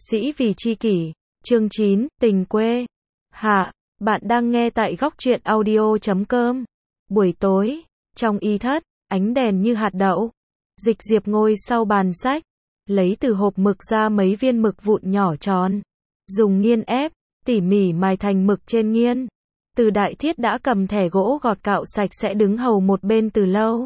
Sĩ vì tri kỷ, chương 9, tình quê. Hạ, bạn đang nghe tại góc truyện audio.com. Buổi tối, trong y thất, ánh đèn như hạt đậu. Dịch Diệp ngồi sau bàn sách, lấy từ hộp mực ra mấy viên mực vụn nhỏ tròn. Dùng nghiên ép, tỉ mỉ mài thành mực trên nghiên. Từ Đại Thiết đã cầm thẻ gỗ gọt cạo sạch sẽ đứng hầu một bên từ lâu.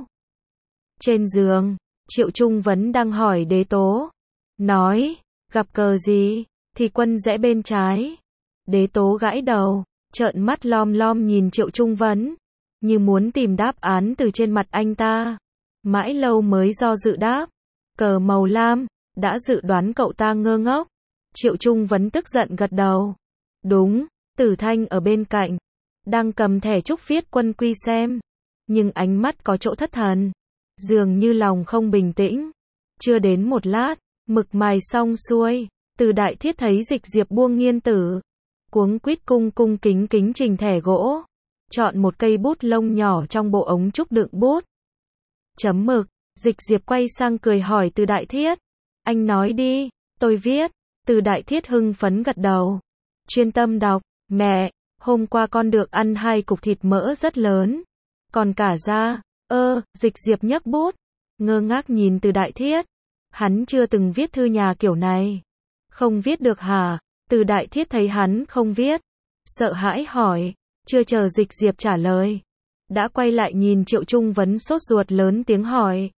Trên giường, Triệu Trung Vấn đang hỏi Đế Tố. Nói, gặp cờ gì, thì quân rẽ bên trái. Đế Tố gãi đầu, trợn mắt lom lom nhìn Triệu Trung Vấn, như muốn tìm đáp án từ trên mặt anh ta. Mãi lâu mới do dự đáp, cờ màu lam, đã dự đoán cậu ta ngơ ngốc. Triệu Trung Vấn tức giận gật đầu. Đúng, Tử Thanh ở bên cạnh, đang cầm thẻ trúc viết quân quy xem. Nhưng ánh mắt có chỗ thất thần, dường như lòng không bình tĩnh. Chưa đến một lát, mực mài xong xuôi, Từ Đại Thiết thấy Dịch Diệp buông nghiên tử, cuống quýt cung cung kính kính trình thẻ gỗ, chọn một cây bút lông nhỏ trong bộ ống trúc đựng bút. Chấm mực, Dịch Diệp quay sang cười hỏi Từ Đại Thiết. Anh nói đi, tôi viết. Từ Đại Thiết hưng phấn gật đầu. Chuyên tâm đọc, mẹ, hôm qua con được ăn 2 cục thịt mỡ rất lớn. Còn cả da, Dịch Diệp nhấc bút, ngơ ngác nhìn Từ Đại Thiết. Hắn chưa từng viết thư nhà kiểu này. Không viết được hả? Từ Đại Thiết thấy hắn không viết, sợ hãi hỏi, chưa chờ Dịch Diệp trả lời, đã quay lại nhìn Triệu Trung Vấn sốt ruột lớn tiếng hỏi.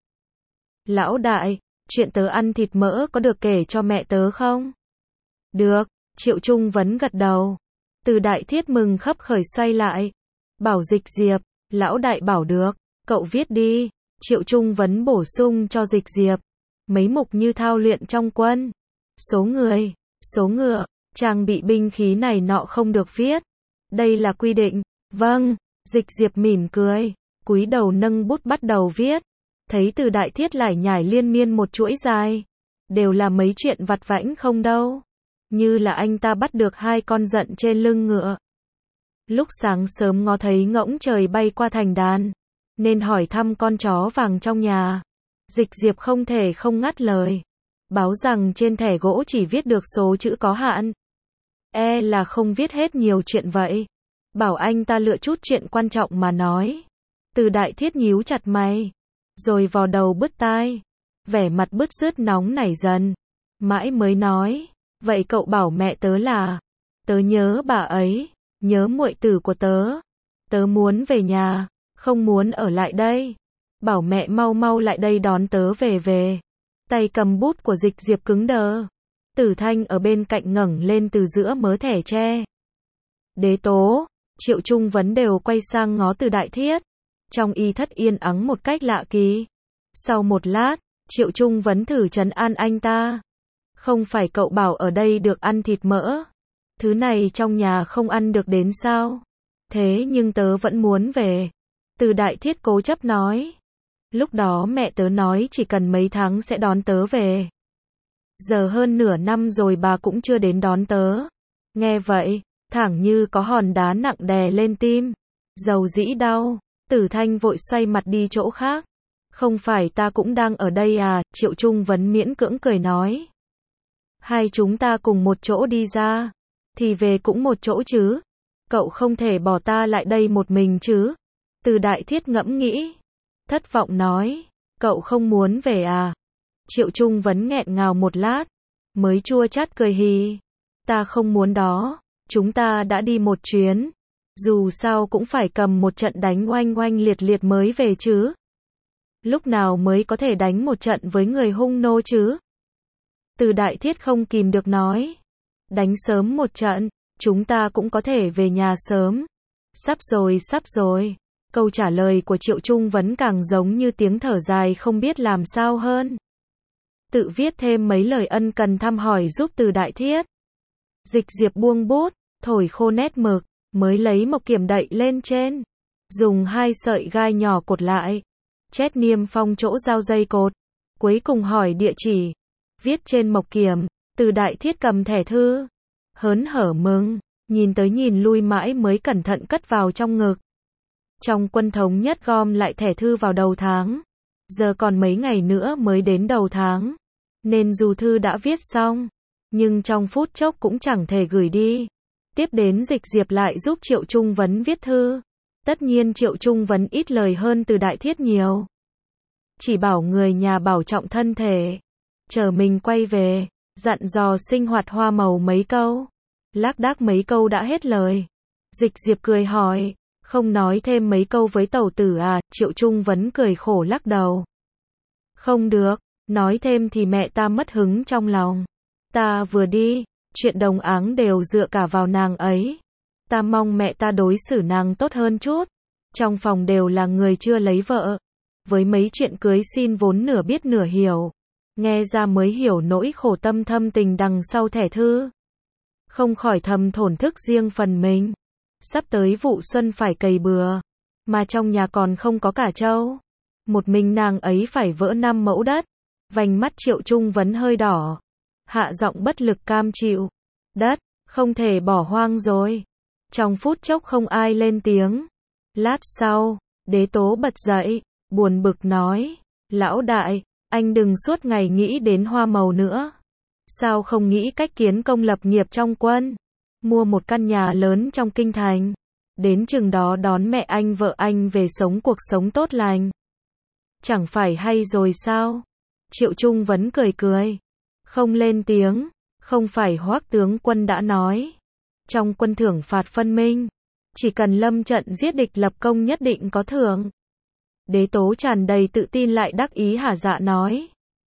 Lão đại, chuyện tớ ăn thịt mỡ có được kể cho mẹ tớ không? Được, Triệu Trung Vấn gật đầu. Từ Đại Thiết mừng khấp khởi xoay lại, bảo Dịch Diệp, lão đại bảo được, cậu viết đi. Triệu Trung Vấn bổ sung cho Dịch Diệp mấy mục như thao luyện trong quân, số người, số ngựa, trang bị binh khí này nọ không được viết. Đây là quy định. Vâng, Dịch Diệp mỉm cười, cúi đầu nâng bút bắt đầu viết. Thấy Từ Đại Thiết lải nhải liên miên một chuỗi dài, đều là mấy chuyện vặt vãnh không đâu. Như là anh ta bắt được 2 con giận trên lưng ngựa. Lúc sáng sớm ngó thấy ngỗng trời bay qua thành đàn, nên hỏi thăm con chó vàng trong nhà. Dịch Diệp không thể không ngắt lời, báo rằng trên thẻ gỗ chỉ viết được số chữ có hạn. Là không viết hết nhiều chuyện vậy. Bảo anh ta lựa chút chuyện quan trọng mà nói. Từ Đại Thiết nhíu chặt mày, rồi vò đầu bứt tai, vẻ mặt bứt rứt nóng nảy dần. Mãi mới nói, vậy cậu bảo mẹ tớ là, tớ nhớ bà ấy, nhớ muội tử của tớ. Tớ muốn về nhà, không muốn ở lại đây. Bảo mẹ mau mau lại đây đón tớ về. Tay cầm bút của Dịch Diệp cứng đờ. Tử Thanh ở bên cạnh ngẩng lên từ giữa mớ thẻ tre. Đế Tố, Triệu Trung Vấn đều quay sang ngó Từ Đại Thiết. Trong y thất yên ắng một cách lạ kỳ. Sau một lát, Triệu Trung Vấn thử trấn an anh ta. Không phải cậu bảo ở đây được ăn thịt mỡ. Thứ này trong nhà không ăn được đến sao? Thế nhưng tớ vẫn muốn về. Từ Đại Thiết cố chấp nói. Lúc đó mẹ tớ nói chỉ cần mấy tháng sẽ đón tớ về. Giờ hơn nửa năm rồi bà cũng chưa đến đón tớ. Nghe vậy, thẳng như có hòn đá nặng đè lên tim. Dầu dĩ đau, Tử Thanh vội xoay mặt đi chỗ khác. Không phải ta cũng đang ở đây à? Triệu Trung Vấn miễn cưỡng cười nói. Hai chúng ta cùng một chỗ đi ra, thì về cũng một chỗ chứ. Cậu không thể bỏ ta lại đây một mình chứ? Từ Đại Thiết ngẫm nghĩ, thất vọng nói, cậu không muốn về à? Triệu Trung Vấn nghẹn ngào một lát, mới chua chát cười hì. Ta không muốn đó, chúng ta đã đi một chuyến, dù sao cũng phải cầm một trận đánh oanh oanh liệt liệt mới về chứ. Lúc nào mới có thể đánh một trận với người hung nô chứ? Từ Đại Thiết không kìm được nói. Đánh sớm một trận, chúng ta cũng có thể về nhà sớm. Sắp rồi. Câu trả lời của Triệu Trung Vấn càng giống như tiếng thở dài không biết làm sao hơn. Tự viết thêm mấy lời ân cần thăm hỏi giúp Từ Đại Thiết. Dịch Diệp buông bút, thổi khô nét mực, mới lấy mộc kiểm đậy lên trên. Dùng 2 sợi gai nhỏ cột lại. Chét niêm phong chỗ giao dây cột. Cuối cùng hỏi địa chỉ. Viết trên mộc kiểm. Từ Đại Thiết cầm thẻ thư, hớn hở mừng, nhìn tới nhìn lui mãi mới cẩn thận cất vào trong ngực. Trong quân thống nhất gom lại thẻ thư vào đầu tháng. Giờ còn mấy ngày nữa mới đến đầu tháng, nên dù thư đã viết xong, nhưng trong phút chốc cũng chẳng thể gửi đi. Tiếp đến Dịch Diệp lại giúp Triệu Trung Vấn viết thư. Tất nhiên Triệu Trung Vấn ít lời hơn Từ Đại Thiết nhiều. Chỉ bảo người nhà bảo trọng thân thể. Chờ mình quay về, dặn dò sinh hoạt hoa màu mấy câu. Lác đác mấy câu đã hết lời. Dịch Diệp cười hỏi, không nói thêm mấy câu với tẩu tử à? Triệu Trung Vấn cười khổ lắc đầu. Không được, nói thêm thì mẹ ta mất hứng trong lòng. Ta vừa đi, chuyện đồng áng đều dựa cả vào nàng ấy. Ta mong mẹ ta đối xử nàng tốt hơn chút. Trong phòng đều là người chưa lấy vợ. Với mấy chuyện cưới xin vốn nửa biết nửa hiểu. Nghe ra mới hiểu nỗi khổ tâm thâm tình đằng sau thẻ thư. Không khỏi thầm thổn thức riêng phần mình. Sắp tới vụ xuân phải cày bừa. Mà trong nhà còn không có cả trâu. Một mình nàng ấy phải vỡ 5 mẫu đất. Vành mắt Triệu Trung Vấn hơi đỏ. Hạ giọng bất lực cam chịu. Đất, không thể bỏ hoang rồi. Trong phút chốc không ai lên tiếng. Lát sau, Đế Tố bật dậy, buồn bực nói. Lão đại, anh đừng suốt ngày nghĩ đến hoa màu nữa. Sao không nghĩ cách kiến công lập nghiệp trong quân? Mua một căn nhà lớn trong kinh thành. Đến chừng đó đón mẹ anh vợ anh về sống cuộc sống tốt lành. Chẳng phải hay rồi sao? Triệu Trung Vấn cười cười. Không lên tiếng. Không phải Hoắc tướng quân đã nói. Trong quân thưởng phạt phân minh. Chỉ cần lâm trận giết địch lập công nhất định có thưởng. Đế Tố tràn đầy tự tin lại đắc ý hả dạ nói.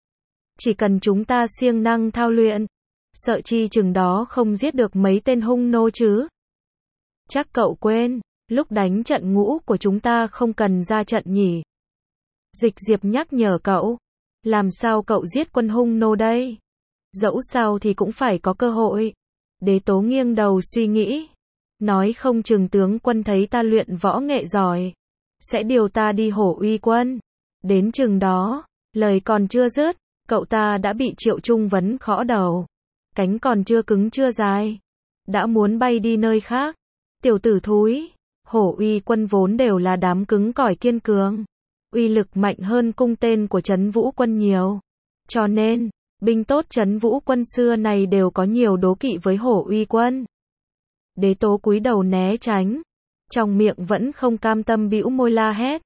Chỉ cần chúng ta siêng năng thao luyện. Sợ chi chừng đó không giết được mấy tên hung nô chứ. Chắc cậu quên. Lúc đánh trận ngũ của chúng ta không cần ra trận nhỉ. Dịch Diệp nhắc nhở cậu. Làm sao cậu giết quân hung nô đây? Dẫu sao thì cũng phải có cơ hội. Đế Tố nghiêng đầu suy nghĩ. Nói không chừng tướng quân thấy ta luyện võ nghệ giỏi. Sẽ điều ta đi hổ uy quân. Đến chừng đó, lời còn chưa dứt, cậu ta đã bị Triệu Trung Vấn khõ đầu. Cánh còn chưa cứng chưa dài. Đã muốn bay đi nơi khác. Tiểu tử thúi. Hổ uy quân vốn đều là đám cứng cỏi kiên cường. Uy lực mạnh hơn cung tên của Trấn Vũ quân nhiều. Cho nên, binh tốt Trấn Vũ quân xưa này đều có nhiều đố kỵ với hổ uy quân. Đế Tố cúi đầu né tránh. Trong miệng vẫn không cam tâm bĩu môi la hét.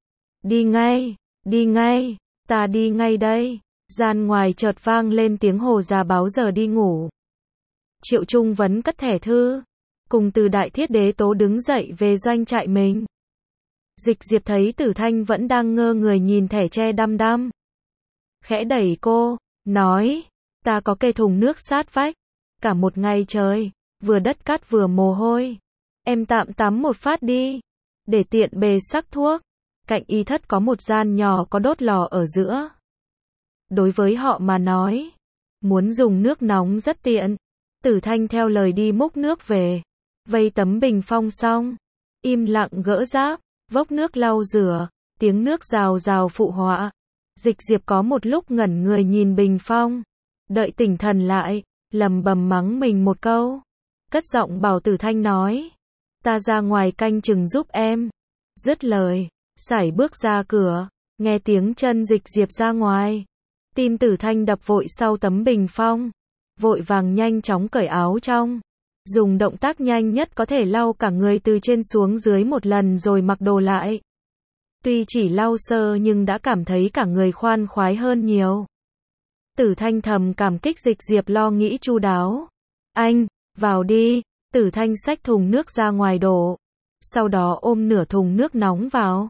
Đi ngay, ta đi ngay đây. Gian ngoài chợt vang lên tiếng hồ già báo giờ đi ngủ. Triệu Trung Vấn cất thẻ thư. Cùng Từ Đại Thiết Đế Tố đứng dậy về doanh trại mình. Dịch Diệp thấy Tử Thanh vẫn đang ngơ người nhìn thẻ tre đăm đăm. Khẽ đẩy cô, nói, ta có cây thùng nước sát vách. Cả một ngày trời, vừa đất cát vừa mồ hôi. Em tạm tắm một phát đi, để tiện bề sắc thuốc. Cạnh y thất có một gian nhỏ có đốt lò ở giữa. Đối với họ mà nói, muốn dùng nước nóng rất tiện. Tử Thanh theo lời đi múc nước về. Vây tấm bình phong xong, im lặng gỡ giáp, vốc nước lau rửa, tiếng nước rào rào phụ họa. Dịch Diệp có một lúc ngẩn người nhìn bình phong. Đợi tỉnh thần lại, lầm bầm mắng mình một câu. Cất giọng bảo Tử Thanh nói. Ta ra ngoài canh chừng giúp em. Dứt lời, sải bước ra cửa, nghe tiếng chân Dịch Diệp ra ngoài. Tim Tử Thanh đập vội sau tấm bình phong. Vội vàng nhanh chóng cởi áo trong. Dùng động tác nhanh nhất có thể lau cả người từ trên xuống dưới một lần rồi mặc đồ lại. Tuy chỉ lau sơ nhưng đã cảm thấy cả người khoan khoái hơn nhiều. Tử Thanh thầm cảm kích Dịch Diệp lo nghĩ chu đáo. Anh, vào đi. Tử Thanh xách thùng nước ra ngoài đổ. Sau đó ôm nửa thùng nước nóng vào.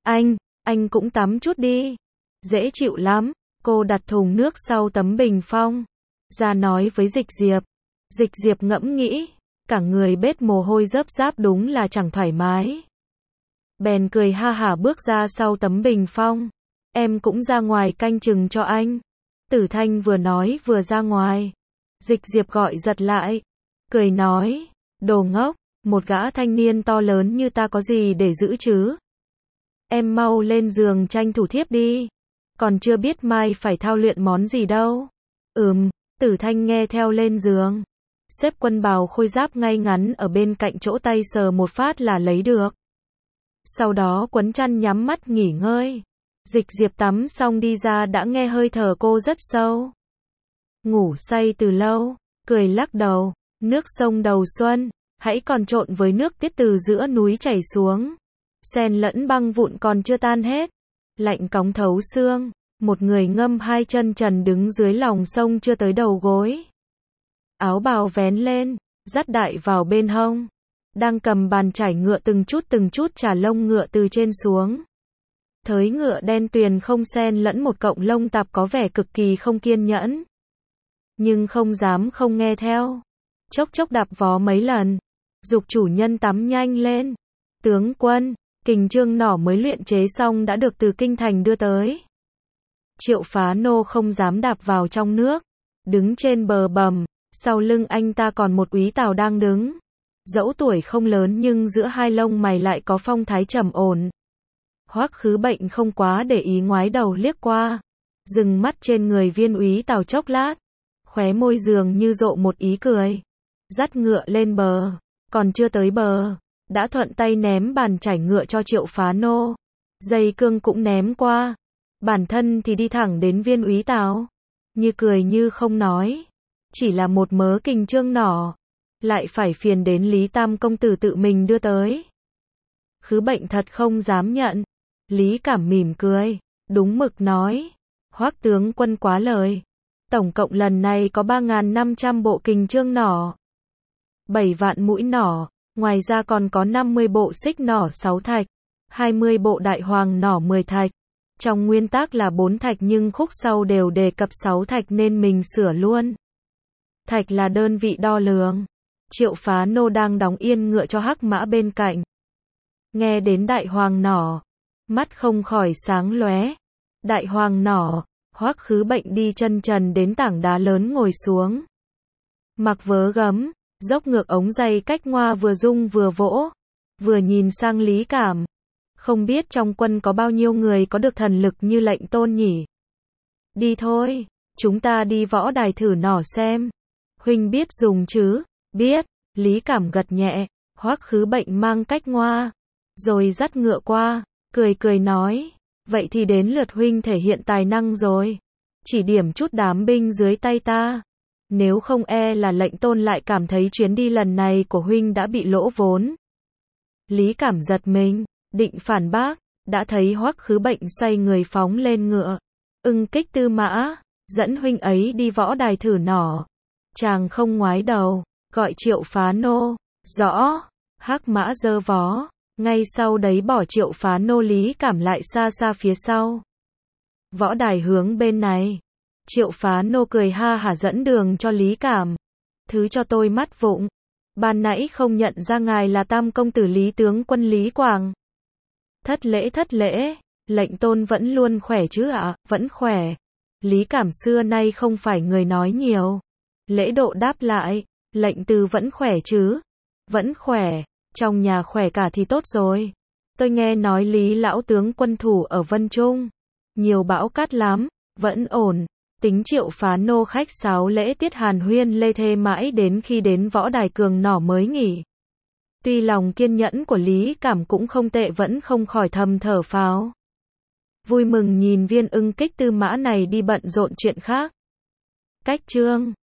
Anh cũng tắm chút đi. Dễ chịu lắm. Cô đặt thùng nước sau tấm bình phong. Ra nói với Dịch Diệp. Dịch Diệp ngẫm nghĩ. Cả người bết mồ hôi rớp ráp đúng là chẳng thoải mái. Bèn cười ha hả bước ra sau tấm bình phong. Em cũng ra ngoài canh chừng cho anh. Tử Thanh vừa nói vừa ra ngoài. Dịch Diệp gọi giật lại. Cười nói. Đồ ngốc, một gã thanh niên to lớn như ta có gì để giữ chứ? Em mau lên giường tranh thủ thiếp đi. Còn chưa biết mai phải thao luyện món gì đâu. Tử Thanh nghe theo lên giường. Xếp quân bào khôi giáp ngay ngắn ở bên cạnh chỗ tay sờ một phát là lấy được. Sau đó quấn chăn nhắm mắt nghỉ ngơi. Dịch Diệp tắm xong đi ra đã nghe hơi thở cô rất sâu. Ngủ say từ lâu. cười lắc đầu, nước sông đầu xuân, hãy còn trộn với nước tiết từ giữa núi chảy xuống. Xen lẫn băng vụn còn chưa tan hết. Lạnh cóng thấu xương, một người ngâm hai chân trần đứng dưới lòng sông chưa tới đầu gối. Áo bào vén lên, dắt đại vào bên hông. Đang cầm bàn chải ngựa từng chút chả lông ngựa từ trên xuống. Thới ngựa đen tuyền không xen lẫn một cọng lông tạp có vẻ cực kỳ không kiên nhẫn. Nhưng không dám không nghe theo. Chốc chốc đạp vó mấy lần. Giục chủ nhân tắm nhanh lên. Tướng quân, kình chương nỏ mới luyện chế xong đã được từ kinh thành đưa tới. Triệu Phá Nô không dám đạp vào trong nước. Đứng trên bờ bầm, sau lưng anh ta còn một úy tào đang đứng. Dẫu tuổi không lớn nhưng giữa hai lông mày lại có phong thái trầm ổn. Hoắc Khứ Bệnh không quá để ý ngoái đầu liếc qua. Dừng mắt trên người viên úy tào chốc lát. Khóe môi dường như rộ một ý cười. Dắt ngựa lên bờ. Còn chưa tới bờ. Đã thuận tay ném bàn chải ngựa cho Triệu Phá Nô. Dây cương cũng ném qua. Bản thân thì đi thẳng đến viên úy tào. Như cười như không nói. Chỉ là một mớ kình chương nỏ. Lại phải phiền đến Lý Tam công tử tự mình đưa tới. Khứ Bệnh thật không dám nhận. Lý Cảm mỉm cười. Đúng mực nói. Hoắc tướng quân quá lời. Tổng cộng lần này có 3.500 bộ kình chương nỏ. 7 vạn mũi nỏ. Ngoài ra còn có 50 bộ xích nỏ 6 thạch. 20 bộ đại hoàng nỏ 10 thạch. Trong nguyên tắc là 4 thạch nhưng khúc sau đều đề cập 6 thạch nên mình sửa luôn. Thạch là đơn vị đo lường. Triệu Phá Nô đang đóng yên ngựa cho hắc mã bên cạnh. Nghe đến đại hoàng nỏ. Mắt không khỏi sáng lóe. Đại hoàng nỏ. Hoắc Khứ Bệnh đi chân trần đến tảng đá lớn ngồi xuống. Mặc vớ gấm. Dốc ngược ống giày cách ngoa vừa rung vừa vỗ. Vừa nhìn sang Lý Cảm. Không biết trong quân có bao nhiêu người có được thần lực như lệnh tôn nhỉ. Đi thôi. Chúng ta đi võ đài thử nỏ xem. Huynh biết dùng chứ? Biết. Lý Cảm gật nhẹ. Hoắc Khứ Bệnh mang cách ngoa. Rồi dắt ngựa qua. Cười nói. Vậy thì đến lượt huynh thể hiện tài năng rồi. Chỉ điểm chút đám binh dưới tay ta. Nếu không e là lệnh tôn lại cảm thấy chuyến đi lần này của huynh đã bị lỗ vốn. Lý Cảm giật mình. Định phản bác. Đã thấy Hoắc Khứ Bệnh xoay người phóng lên ngựa. Ưng kích tư mã. Dẫn huynh ấy đi võ đài thử nỏ. Chàng không ngoái đầu. Gọi Triệu Phá Nô. Rõ. Hắc mã giơ vó. Ngay sau đấy bỏ Triệu Phá Nô. Lý Cảm lại xa xa phía sau. Võ đài hướng bên này. Triệu Phá Nô cười ha hả dẫn đường cho Lý Cảm. Thứ cho tôi mắt vụng. Ban nãy không nhận ra ngài là Tam công tử Lý tướng quân Lý Quảng. Thất lễ. Lệnh tôn vẫn luôn khỏe chứ ạ? Vẫn khỏe. Lý Cảm xưa nay không phải người nói nhiều. Lễ độ đáp lại. Lệnh từ vẫn khỏe chứ? Vẫn khỏe. Trong nhà khỏe cả thì tốt rồi. Tôi nghe nói Lý lão tướng quân thủ ở Vân Trung. Nhiều bão cát lắm. Vẫn ổn. Tính Triệu Phá Nô khách sáo lễ tiết hàn huyên lê thê mãi đến khi đến võ đài cường nỏ mới nghỉ. Tuy lòng kiên nhẫn của Lý Cảm cũng không tệ vẫn không khỏi thầm thở phào. Vui mừng nhìn viên ưng kích tư mã này đi bận rộn chuyện khác. Cách chương